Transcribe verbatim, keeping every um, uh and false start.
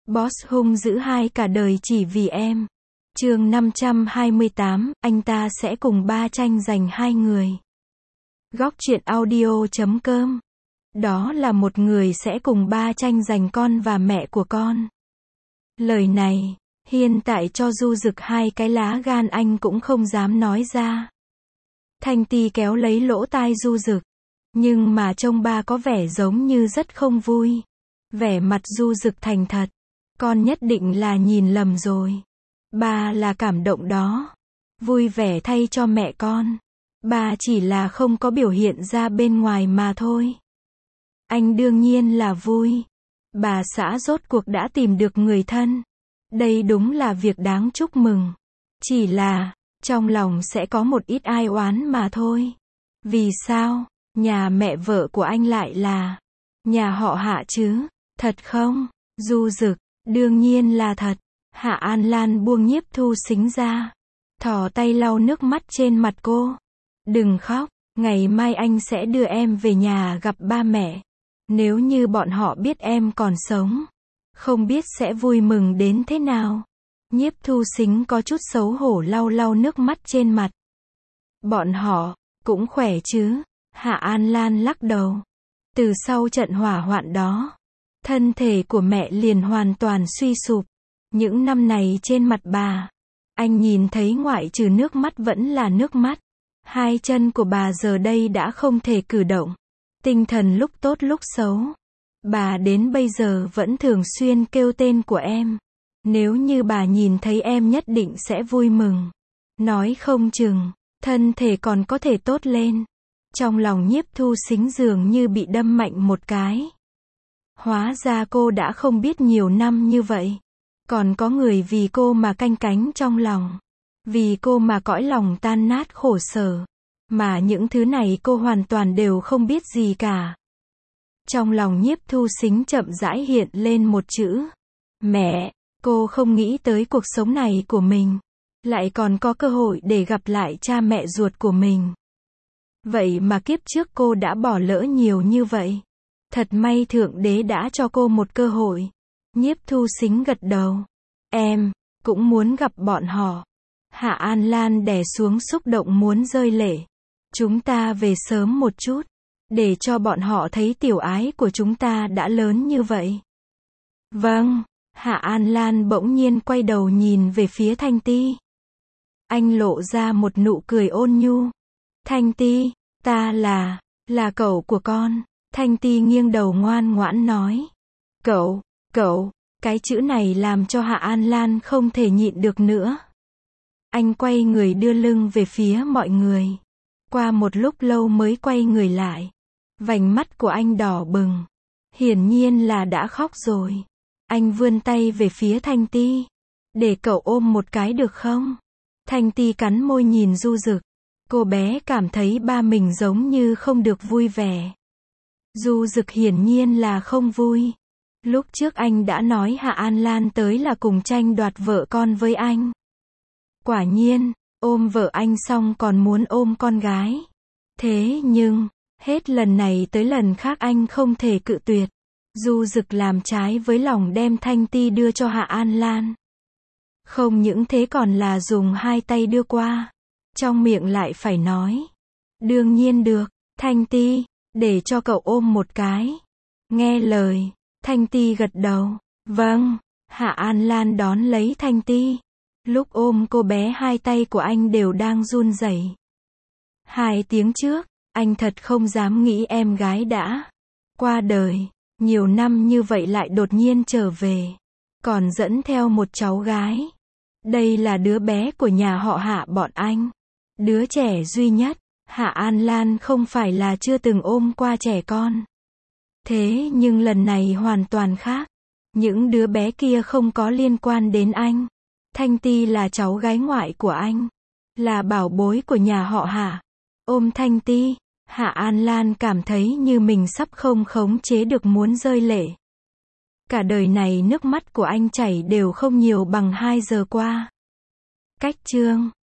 Boss hung dữ hai cả đời chỉ vì em. Chương năm trăm hai mươi tám, anh ta sẽ cùng ba tranh giành hai người. Góc truyện audio chấm com. Đó là một người sẽ cùng ba tranh giành con và mẹ của con. Lời này, hiện tại cho Du Dực hai cái lá gan anh cũng không dám nói ra. Thanh Ti kéo lấy lỗ tai Du Dực. Nhưng mà trông ba có vẻ giống như rất không vui. Vẻ mặt Du Dực thành thật. Con nhất định là nhìn lầm rồi. Ba là cảm động đó. Vui vẻ thay cho mẹ con. Ba chỉ là không có biểu hiện ra bên ngoài mà thôi. Anh đương nhiên là vui. Bà xã rốt cuộc đã tìm được người thân. Đây đúng là việc đáng chúc mừng. Chỉ là, trong lòng sẽ có một ít ai oán mà thôi. Vì sao, nhà mẹ vợ của anh lại là nhà họ Hạ chứ? Thật không? Du Dực, đương nhiên là thật. Hạ An Lan buông Nhiếp Thu Xính ra. Thò tay lau nước mắt trên mặt cô. Đừng khóc, ngày mai anh sẽ đưa em về nhà gặp ba mẹ. Nếu như bọn họ biết em còn sống, không biết sẽ vui mừng đến thế nào. Nhiếp Thu Xính có chút xấu hổ lau lau nước mắt trên mặt. Bọn họ, cũng khỏe chứ? Hạ An Lan lắc đầu. Từ sau trận hỏa hoạn đó, thân thể của mẹ liền hoàn toàn suy sụp. Những năm này trên mặt bà, anh nhìn thấy ngoại trừ nước mắt vẫn là nước mắt. Hai chân của bà giờ đây đã không thể cử động. Tinh thần lúc tốt lúc xấu. Bà đến bây giờ vẫn thường xuyên kêu tên của em. Nếu như bà nhìn thấy em nhất định sẽ vui mừng. Nói không chừng, thân thể còn có thể tốt lên. Trong lòng Nhiếp Thu Xính dường như bị đâm mạnh một cái. Hóa ra cô đã không biết nhiều năm như vậy. Còn có người vì cô mà canh cánh trong lòng. Vì cô mà cõi lòng tan nát khổ sở. Mà những thứ này cô hoàn toàn đều không biết gì cả. Trong lòng Nhiếp Thu Xính chậm rãi hiện lên một chữ. Mẹ, cô không nghĩ tới cuộc sống này của mình. Lại còn có cơ hội để gặp lại cha mẹ ruột của mình. Vậy mà kiếp trước cô đã bỏ lỡ nhiều như vậy. Thật may Thượng Đế đã cho cô một cơ hội. Nhiếp Thu Xính gật đầu. Em, cũng muốn gặp bọn họ. Hạ An Lan đè xuống xúc động muốn rơi lệ. Chúng ta về sớm một chút. Để cho bọn họ thấy tiểu ái của chúng ta đã lớn như vậy. Vâng. Hạ An Lan bỗng nhiên quay đầu nhìn về phía Thanh Ti. Anh lộ ra một nụ cười ôn nhu. Thanh Ti, ta là, là cậu của con. Thanh Ti nghiêng đầu ngoan ngoãn nói. Cậu, cậu, cái chữ này làm cho Hạ An Lan không thể nhịn được nữa. Anh quay người đưa lưng về phía mọi người. Qua một lúc lâu mới quay người lại. Vành mắt của anh đỏ bừng. Hiển nhiên là đã khóc rồi. Anh vươn tay về phía Thanh Ti. Để cậu ôm một cái được không? Thanh Ti cắn môi nhìn Du Dực. Cô bé cảm thấy ba mình giống như không được vui vẻ. Du Dực hiển nhiên là không vui. Lúc trước anh đã nói Hạ An Lan tới là cùng tranh đoạt vợ con với anh. Quả nhiên, ôm vợ anh xong còn muốn ôm con gái. Thế nhưng, hết lần này tới lần khác anh không thể cự tuyệt. Du Dực làm trái với lòng đem Thanh Ti đưa cho Hạ An Lan. Không những thế còn là dùng hai tay đưa qua. Trong miệng lại phải nói. Đương nhiên được, Thanh Ti, để cho cậu ôm một cái. Nghe lời, Thanh Ti gật đầu. Vâng. Hạ An Lan đón lấy Thanh Ti. Lúc ôm cô bé hai tay của anh đều đang run rẩy. Hai tiếng trước, anh thật không dám nghĩ em gái đã qua đời. Nhiều năm như vậy lại đột nhiên trở về. Còn dẫn theo một cháu gái. Đây là đứa bé của nhà họ Hạ bọn anh. Đứa trẻ duy nhất. Hạ An Lan không phải là chưa từng ôm qua trẻ con. Thế nhưng lần này hoàn toàn khác. Những đứa bé kia không có liên quan đến anh. Thanh Ti là cháu gái ngoại của anh. Là bảo bối của nhà họ Hạ. Ôm Thanh Ti, Hạ An Lan cảm thấy như mình sắp không khống chế được muốn rơi lệ. Cả đời này nước mắt của anh chảy đều không nhiều bằng hai giờ qua. Cách chương